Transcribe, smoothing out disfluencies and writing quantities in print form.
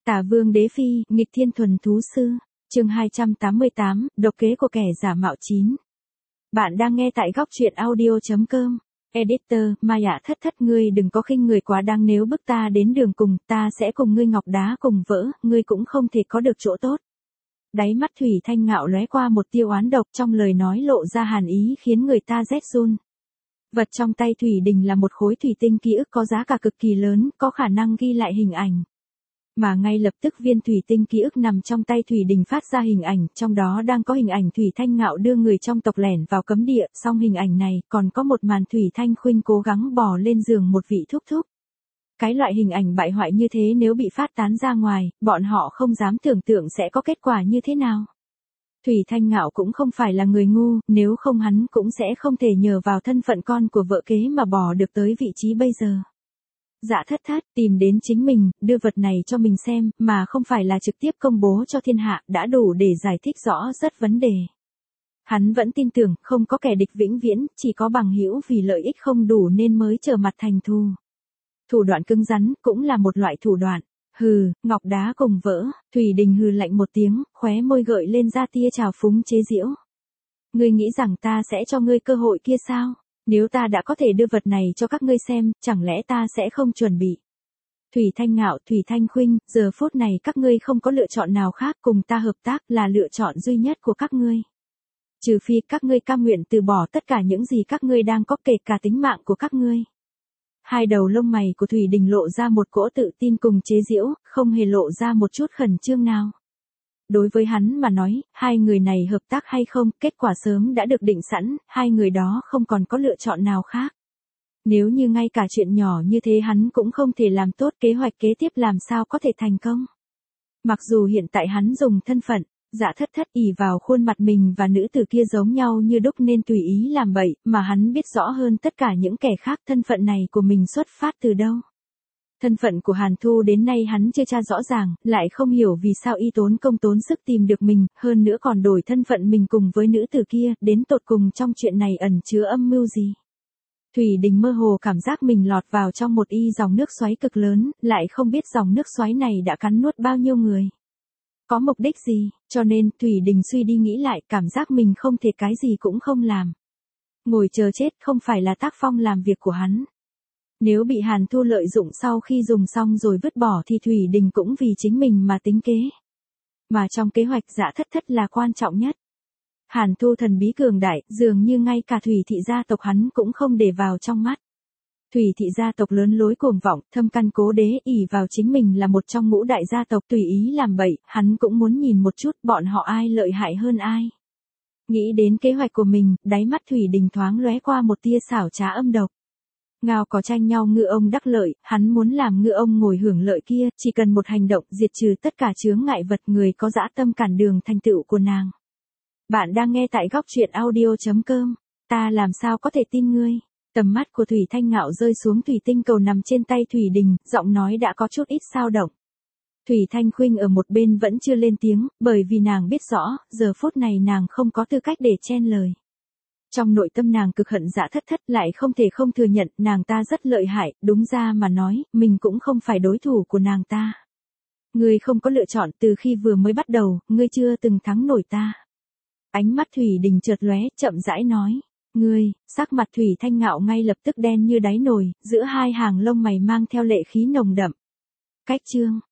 Tả Vương Đế Phi, nghịch thiên thuần thú sư. Chương 288, độc kế của kẻ giả mạo 9. Bạn đang nghe tại góc truyện audio.com. Editor, Maya thất ngươi đừng có khinh người quá đáng, nếu bức ta đến đường cùng, ta sẽ cùng ngươi ngọc đá cùng vỡ, ngươi cũng không thể có được chỗ tốt. Đáy mắt Thủy Thanh Ngạo lóe qua một tia oán độc, trong lời nói lộ ra hàn ý khiến người ta rét run. Vật trong tay Thủy Đình là một khối thủy tinh ký ức có giá cả cực kỳ lớn, có khả năng ghi lại hình ảnh. Mà ngay lập tức viên thủy tinh ký ức nằm trong tay Thủy Đình phát ra hình ảnh, trong đó đang có hình ảnh Thủy Thanh Ngạo đưa người trong tộc lẻn vào cấm địa, song hình ảnh này còn có một màn Thủy Thanh Khuynh cố gắng bò lên giường một vị thúc thúc. Cái loại hình ảnh bại hoại như thế nếu bị phát tán ra ngoài, bọn họ không dám tưởng tượng sẽ có kết quả như thế nào. Thủy Thanh Ngạo cũng không phải là người ngu, nếu không hắn cũng sẽ không thể nhờ vào thân phận con của vợ kế mà bò được tới vị trí bây giờ. Dạ thất tìm đến chính mình, đưa vật này cho mình xem, mà không phải là trực tiếp công bố cho thiên hạ, đã đủ để giải thích rõ rất vấn đề. Hắn vẫn tin tưởng, không có kẻ địch vĩnh viễn, chỉ có bằng hữu vì lợi ích không đủ nên mới trở mặt thành thù. Thủ đoạn cứng rắn, cũng là một loại thủ đoạn. Hừ, ngọc đá cùng vỡ, Thủy Đình hừ lạnh một tiếng, khóe môi gợi lên ra tia trào phúng chế giễu. Ngươi nghĩ rằng ta sẽ cho ngươi cơ hội kia sao? Nếu ta đã có thể đưa vật này cho các ngươi xem, chẳng lẽ ta sẽ không chuẩn bị? Thủy Thanh Ngạo, Thủy Thanh Khuynh, giờ phút này các ngươi không có lựa chọn nào khác, cùng ta hợp tác là lựa chọn duy nhất của các ngươi. Trừ phi các ngươi cam nguyện từ bỏ tất cả những gì các ngươi đang có, kể cả tính mạng của các ngươi. Hai đầu lông mày của Thủy Đình lộ ra một cỗ tự tin cùng chế giễu, không hề lộ ra một chút khẩn trương nào. Đối với hắn mà nói, hai người này hợp tác hay không, kết quả sớm đã được định sẵn, hai người đó không còn có lựa chọn nào khác. Nếu như ngay cả chuyện nhỏ như thế hắn cũng không thể làm tốt, kế hoạch kế tiếp làm sao có thể thành công. Mặc dù hiện tại hắn dùng thân phận, dạ thất ỷ vào khuôn mặt mình và nữ tử kia giống nhau như đúc nên tùy ý làm bậy, mà hắn biết rõ hơn tất cả những kẻ khác thân phận này của mình xuất phát từ đâu. Thân phận của Hàn Thu đến nay hắn chưa tra rõ ràng, lại không hiểu vì sao y tốn công tốn sức tìm được mình, hơn nữa còn đổi thân phận mình cùng với nữ tử kia, đến tột cùng trong chuyện này ẩn chứa âm mưu gì. Thủy Đình mơ hồ cảm giác mình lọt vào trong một dòng nước xoáy cực lớn, lại không biết dòng nước xoáy này đã cắn nuốt bao nhiêu người. Có mục đích gì, cho nên Thủy Đình suy đi nghĩ lại, cảm giác mình không thể cái gì cũng không làm. Ngồi chờ chết không phải là tác phong làm việc của hắn. Nếu bị Hàn Thu lợi dụng sau khi dùng xong rồi vứt bỏ thì Thủy Đình cũng vì chính mình mà tính kế. Mà trong kế hoạch dạ thất là quan trọng nhất. Hàn Thu thần bí cường đại, dường như ngay cả Thủy thị gia tộc hắn cũng không để vào trong mắt. Thủy thị gia tộc lớn lối cuồng vọng, thâm căn cố đế, ỷ vào chính mình là một trong ngũ đại gia tộc tùy ý làm bậy, hắn cũng muốn nhìn một chút bọn họ ai lợi hại hơn ai. Nghĩ đến kế hoạch của mình, đáy mắt Thủy Đình thoáng lóe qua một tia xảo trá âm độc. Ngao có tranh nhau ngư ông đắc lợi, hắn muốn làm ngư ông ngồi hưởng lợi kia, chỉ cần một hành động diệt trừ tất cả chướng ngại vật, người có dã tâm cản đường thành tựu của nàng. Bạn đang nghe tại góc truyện audio.com. Ta làm sao có thể tin ngươi? Tầm mắt của Thủy Thanh Ngạo rơi xuống thủy tinh cầu nằm trên tay Thủy Đình, giọng nói đã có chút ít xao động. Thủy Thanh Khuynh ở một bên vẫn chưa lên tiếng, bởi vì nàng biết rõ, giờ phút này nàng không có tư cách để chen lời. Trong nội tâm nàng cực hận dạ thất lại không thể không thừa nhận nàng ta rất lợi hại, đúng ra mà nói, mình cũng không phải đối thủ của nàng ta. Ngươi không có lựa chọn, từ khi vừa mới bắt đầu, ngươi chưa từng thắng nổi ta. Ánh mắt Thủy Đình chợt lóe, chậm rãi nói. Ngươi, sắc mặt Thủy Thanh Ngạo ngay lập tức đen như đáy nồi, giữa hai hàng lông mày mang theo lệ khí nồng đậm. Cách chương,